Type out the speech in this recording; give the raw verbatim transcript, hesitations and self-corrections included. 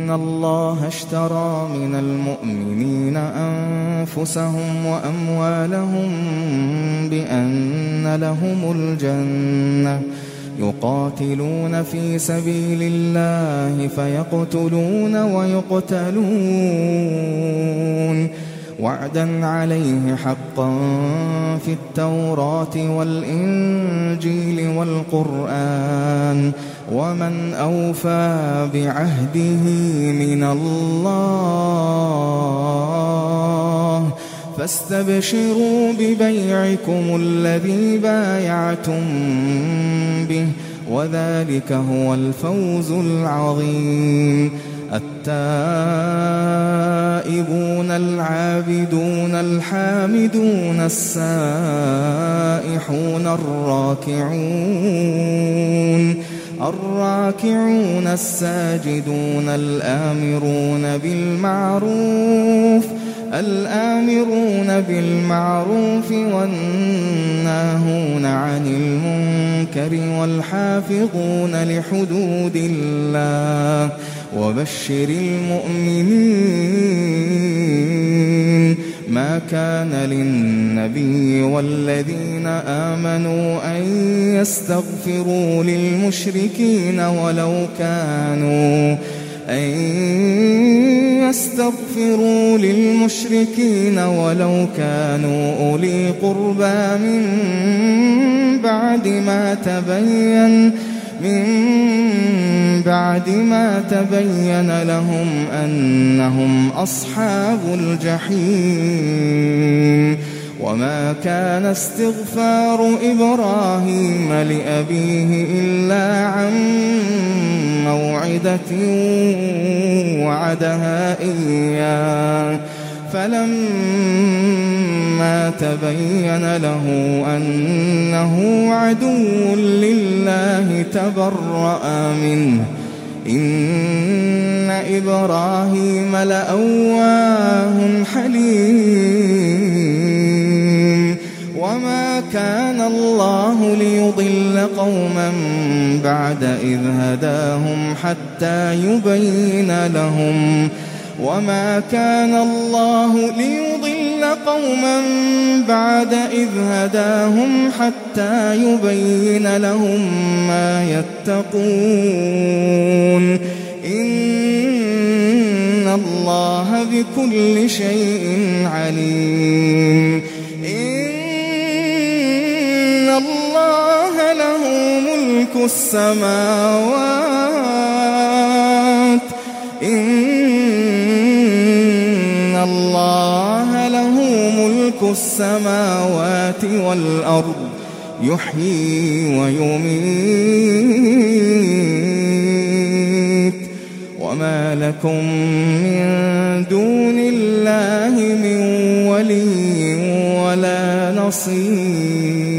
إن الله اشترى من المؤمنين أنفسهم وأموالهم بأن لهم الجنة يقاتلون في سبيل الله فيقتلون ويقتلون وعدا عليه حقا في التوراة والإنجيل والقرآن ومن أوفى بعهده من الله فاستبشروا ببيعكم الذي بايعتم به وذلك هو الفوز العظيم. التائبون العابدون الحامدون السائحون الراكعون الراكعون الساجدون الآمرون بالمعروف الآمرون بالمعروف والناهون عن المنكر والحافظون لحدود الله وبشر المؤمنين. ما كان للنبي والذين آمنوا أن يستغفروا للمشركين ولو كانوا أن يستغفروا للمشركين ولو كانوا أولي قربى من بعد ما تبين من بعد ما تبين لهم أنهم أصحاب الجحيم. وما كان استغفار إبراهيم لأبيه إلا عن موعدة وعدها إياه فلما تبين له أنه عدو لله تبرأ منه إن إبراهيم لأواه حليم. وما كان الله ليضل قوما بعد إذ هداهم حتى يبين لهم وما كان الله ليضل قوما بعد إذ هداهم حتى يبين لهم ما يتقون إن الله بكل شيء عليم. إن الله له ملك السماوات إن الله له ملك السماوات والأرض يحيي ويميت وما لكم من دون الله من ولي ولا نصير.